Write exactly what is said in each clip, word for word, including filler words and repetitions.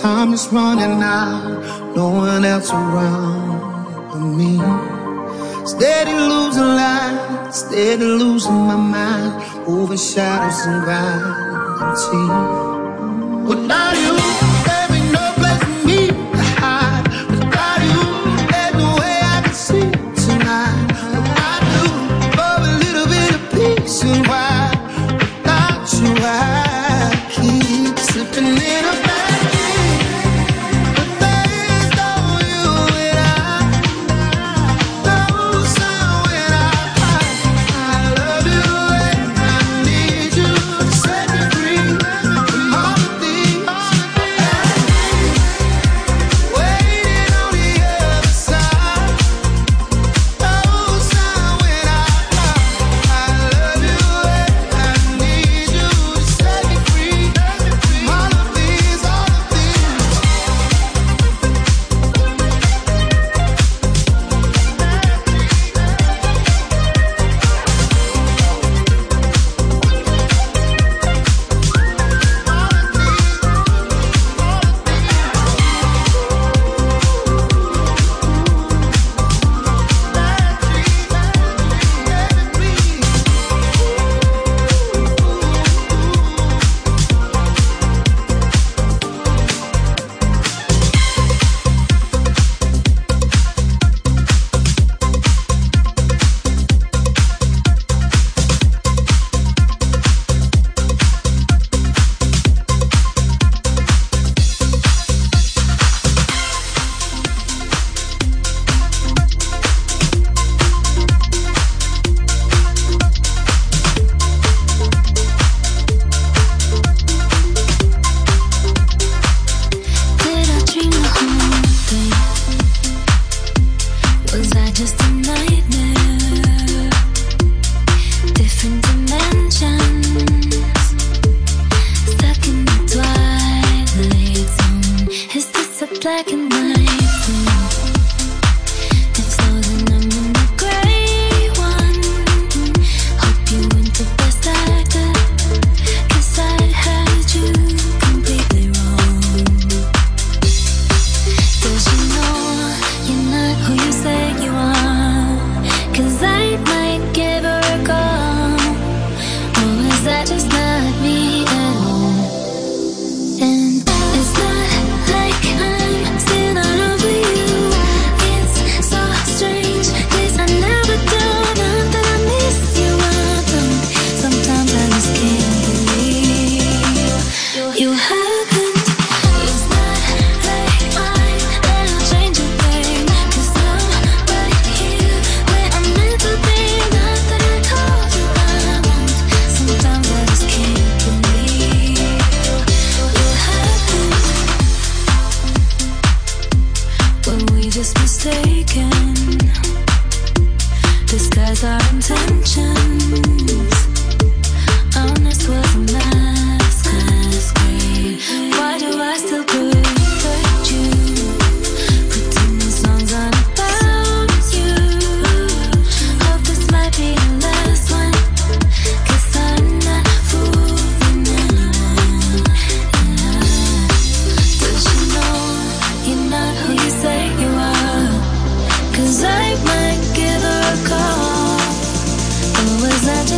Time is running out, no one else around but me. Steady losing light, steady losing my mind, over shadows and gravity. Without you, there ain't no place for me to hide. Without you, there's no way I can see tonight. Without you, for a little bit of peace and quiet. Without you, I keep slipping in a bad dream. But there's no you and I, no sound when I cry. I love you and I need you to set me free from all the things waiting on the other side. No sound when I cry. I love you and I need you to set me free from all of these, all of these. Did I dream the whole thing? Was I just a nightmare? Different dimensions, stuck in the twilight zone. Is this a black and white film? If so, then I'm in the gray one. Hope you went the best actor, 'cause I had you completely wrong. Does you know you're not who you say you are? 'Cause I might give her a call. Or is that just not me at all? And it's not like I'm still not over you. It's so strange, 'cause I never do. Not that I miss you, I don't. Sometimes I just can't believe you happened. It's not like I'm gonna change a thing, 'cause I'm right here where I'm meant to be. Not that I told you I won't. Sometimes I just can't believe you happened. Were we just mistaken? Disguise our intentions. Honest was a masquerade. Why do I still protect you? Pretending songs aren't about you. Hope this might be the last one, 'cause I'm not fooling anyone. Does you know you're not who you say you are? 'Cause I might give her a call. Or was that just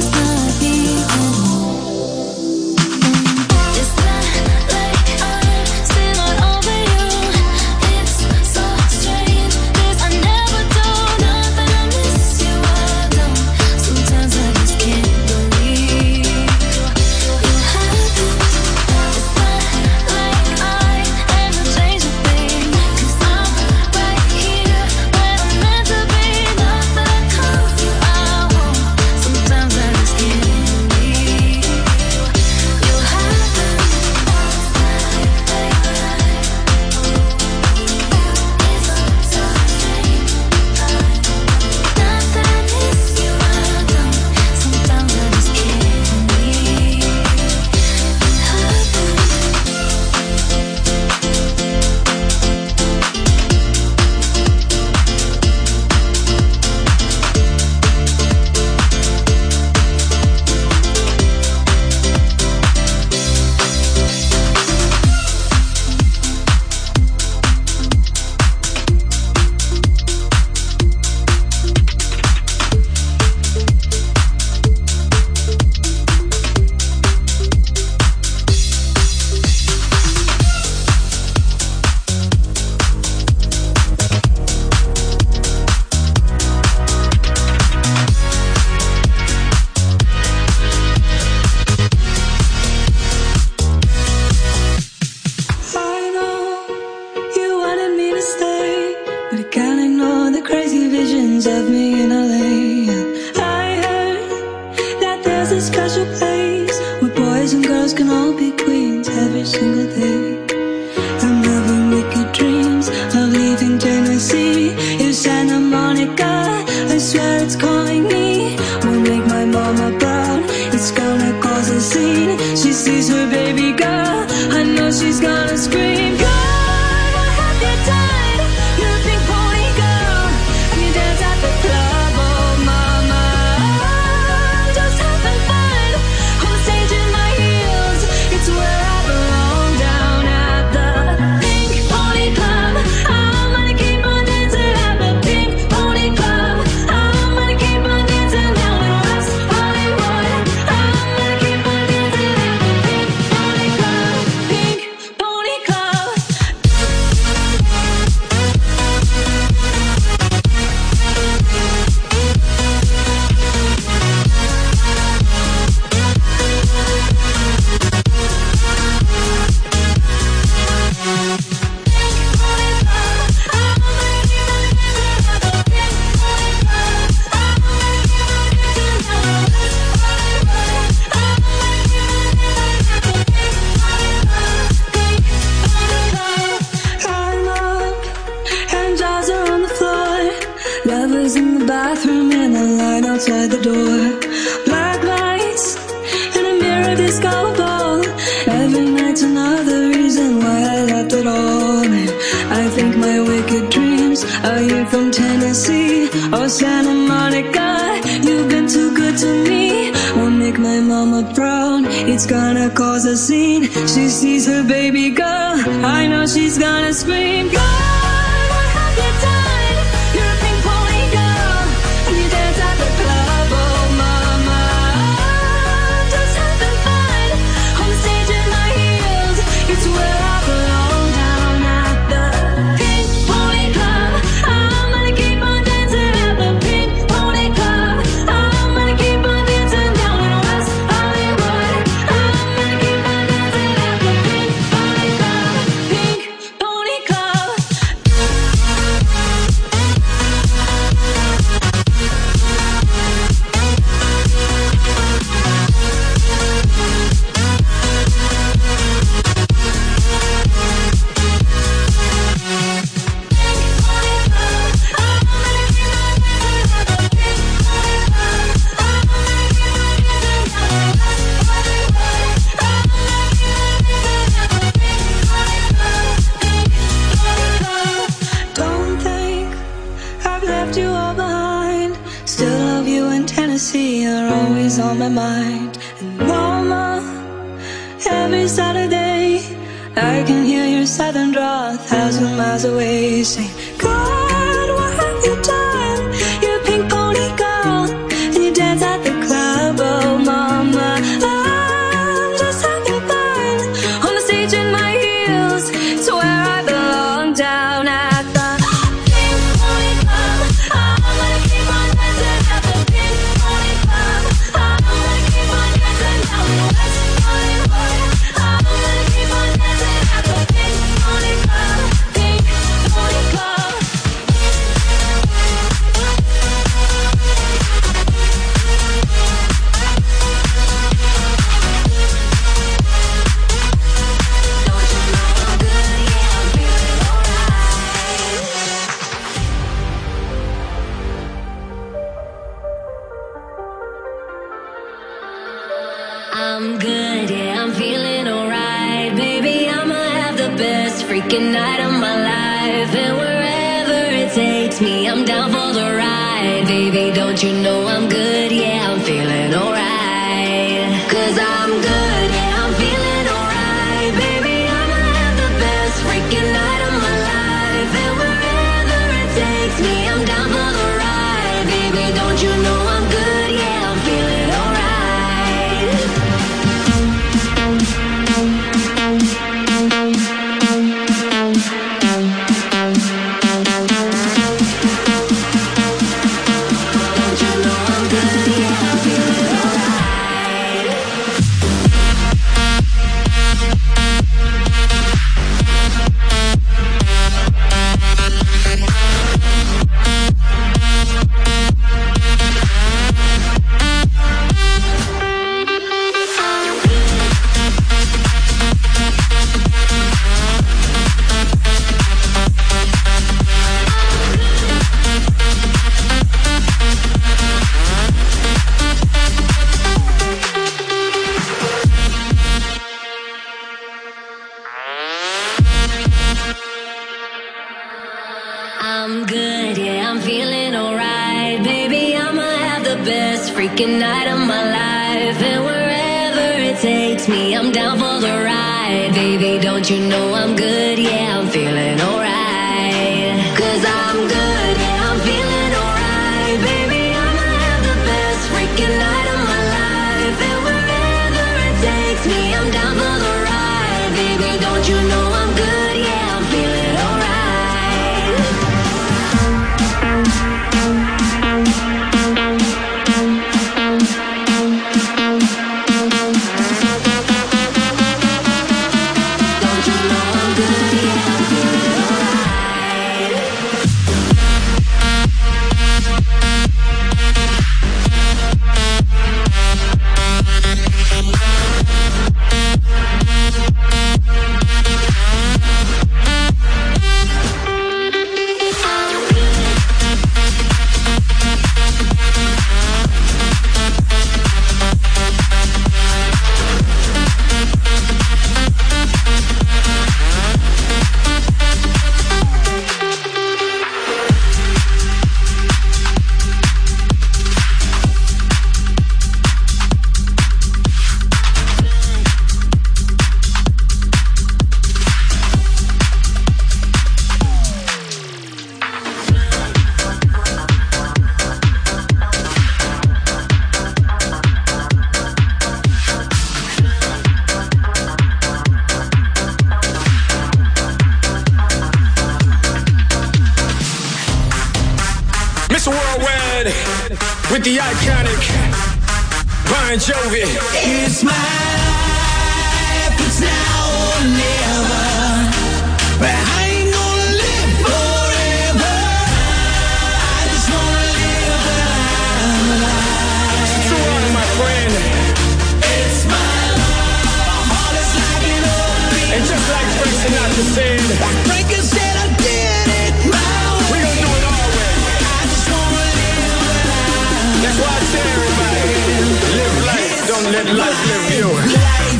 single day. I'm having wicked dreams of leaving Tennessee. It's Santa Monica, I swear it's calling me. Won't make my mama proud, it's gonna cause a scene. She sees her baby girl, I know she's gonna scream. God, what have you done? You're a pink pony girl, and you dance at the club. Oh mama, I'm just having fun on stage in my heels. It's where I belong, down at the Pink Pony Club. I'm gonna keep on dancing at the Pink Pony Club. I'm gonna keep on dancing down in West Hollywood. I'm gonna keep on dancing at the Pink Pony Club. Pink Pony Club. I'm up and jaws are on the floor. Lovers in the bathroom and a line outside the door. Black lights and a mirror disco ball. Every night's another reason why I left it all. And I think my wicked dreams are here from Tennessee. Oh Santa Monica, you've been too good to me. Won't make my mama proud, it's gonna cause a scene. She sees her baby girl, I know she's gonna scream. God, what have you done? You're a pink pony girl, and you dance at the club. Oh mama, I'm just having fun on stage in my heels. It's where I belong, down at the Pink Pony Club. I'm gonna keep on dancing at the Pink Pony Club. I'm gonna keep on dancing down in West Hollywood. I'm gonna keep on dancing at the Pink Pony Club. Pink Pony Club. Don't think I've left you all behind. Still love you in Tennessee, you're always on my mind. And mama, every Saturday I can hear your southern drawl a thousand miles away, saying, God, what have you done? You're a pink pony girl, and you dance at the club. Oh mama, I'm just having fun on the stage in my heels. It's where I belong, down at the Pink Pony Club. I'm gonna keep on dancing at the Pink Pony Club. I'm gonna keep on dancing down in West Hollywood. I'm gonna keep on dancing at the Pink Pony Club. Pink Pony Club. I'm good, yeah, I'm feeling alright. Baby, I'ma have the best freaking night of my life. And wherever it takes me, I'm down for the ride. Baby, don't you know I'm good, yeah, I'm feeling alright. Cause I'm good, yeah, I'm feeling alright. Baby, I'ma have the best freaking night of my life. And wherever it takes me, I'm down for the ride. Baby, don't you know I'm good, yeah, I'm feeling alright. Don't you know best freaking night of my life. And wherever it takes me, I'm down for the ride. Baby, don't you know I'm good? Yeah, I'm feeling alright. Cause I'm good, yeah, I'm feeling alright. Baby, I'ma have the best freaking night of my life. And wherever it takes me, I'm down for the ride. Baby, don't you know I'm good? Yeah, I'm feeling alright. With the iconic Bon Jovi. It's my life, it's now or never. But I ain't gonna live forever. I just wanna live while I'm alive. So on, my friend. It's my life, my heart is like an open. And just like Frank Sinatra said, like Frank said, I did it my way. We gon' do it our way. I just wanna live while I'm. That's why I say everybody, live life, don't let life live you. Life.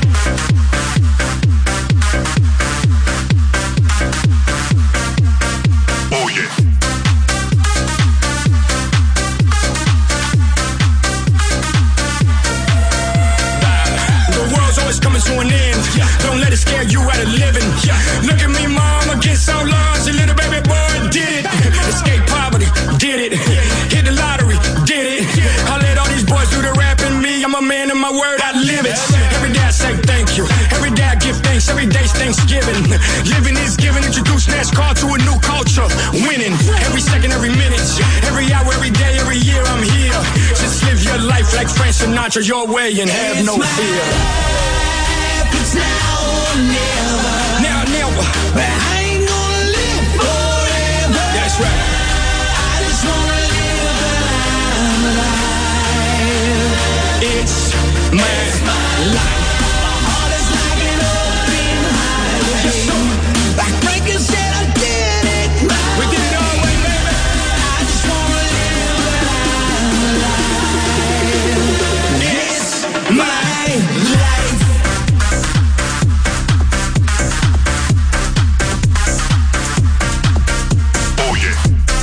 Oh yeah. The world's always coming to an end. Don't let it scare you out of living. Look at me, mom, against all odds. A little baby boy did it. Escape poverty, did it. Hit the lottery, did it. I let all these boys do the rapping. Me, I'm a man of my word, I live it. Every day I say thank you. Every day I give thanks. Every day's Thanksgiving. Living is giving. Introduce NASCAR to a new culture. Winning every second, every minute, every hour, every day, every year. I'm here. Just live your life like Frank Sinatra, your way, and have no fear. It's now or never. Now, never. But I ain't gonna live forever. That's right. I just wanna live while I'm alive. It's my, it's my life. My heart is like an open highway. Yes, sir. Like Frank said, I did it my We did it our way, baby. I just wanna live while I'm alive. It's my life. Oh yeah.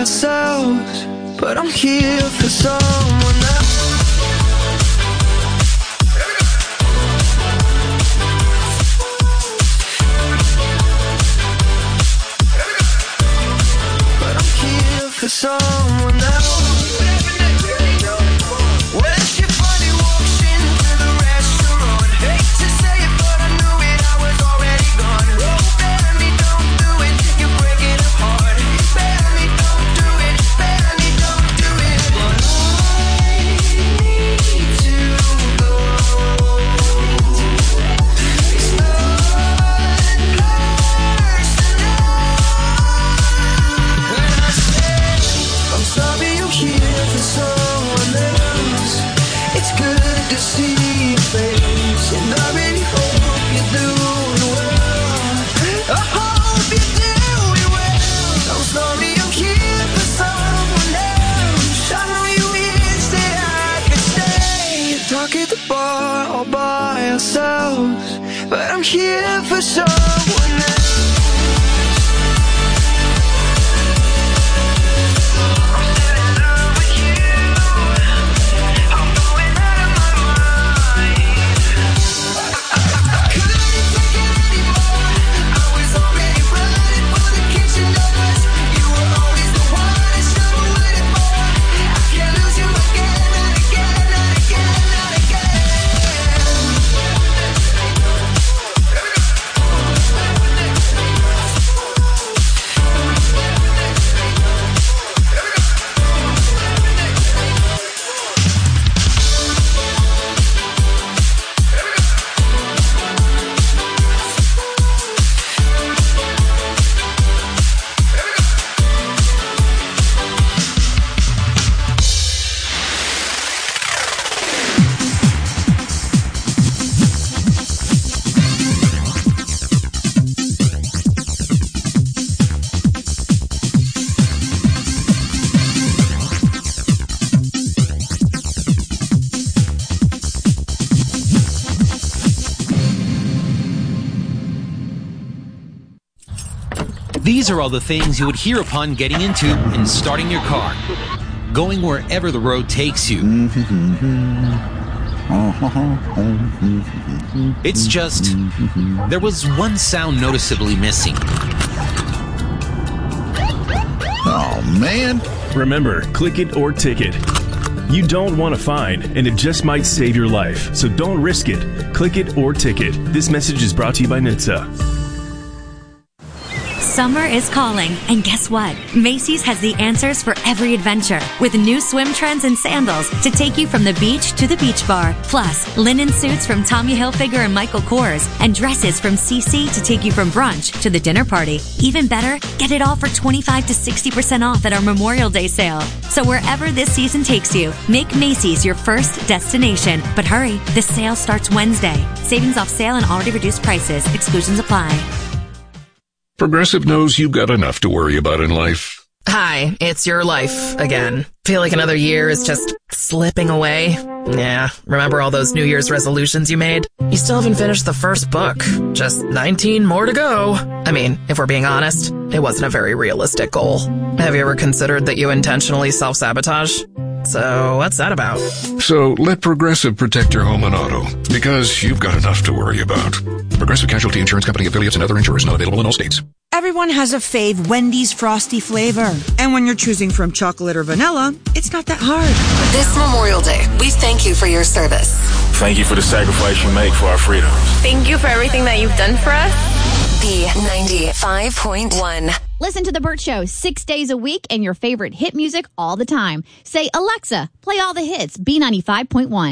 ourselves, but I'm here for someone else. But I'm here for someone else. Well, she funny walks into the restaurant. Hate to say it, but I knew it, I was already gone. Oh, baby, don't do it, you're breaking apart. Baby, don't do it, baby, don't do it. But I need to go. It's not personal. When I say I'm sorry, you're here for someone else. It's good to see your face, and I really hope you're doing well. I hope you're doing well. I'm sorry, I'm here for someone else. I know you wish that I could stay, talk at the bar all by ourselves, but I'm here for someone else. These are all the things you would hear upon getting into and starting your car, going wherever the road takes you. It's just, there was one sound noticeably missing. Oh, man. Remember, click it or ticket. You don't want a fine, and it just might save your life. So don't risk it. Click it or ticket. This message is brought to you by N H T S A. Summer is calling, and guess what? Macy's has the answers for every adventure, with new swim trends and sandals to take you from the beach to the beach bar. Plus, linen suits from Tommy Hilfiger and Michael Kors, and dresses from C C to take you from brunch to the dinner party. Even better, get it all for twenty-five to sixty percent off at our Memorial Day sale. So wherever this season takes you, make Macy's your first destination. But hurry, the sale starts Wednesday. Savings off sale and already reduced prices. Exclusions apply. Progressive knows you've got enough to worry about in life. Hi, it's your life again. Feel like another year is just slipping away? Yeah, remember all those New Year's resolutions you made? You still haven't finished the first book. Just nineteen more to go. I mean, if we're being honest, it wasn't a very realistic goal. Have you ever considered that you intentionally self-sabotage? So, what's that about? So, let Progressive protect your home and auto, because you've got enough to worry about. Progressive Casualty Insurance Company affiliates and other insurers not available in all states. Everyone has a fave Wendy's Frosty flavor. And when you're choosing from chocolate or vanilla, it's not that hard. This Memorial Day, we thank you for your service. Thank you for the sacrifice you make for our freedom. Thank you for everything that you've done for us. B ninety-five point one. Listen to The Burt Show six days a week and your favorite hit music all the time. Say, Alexa, play all the hits, B ninety-five point one.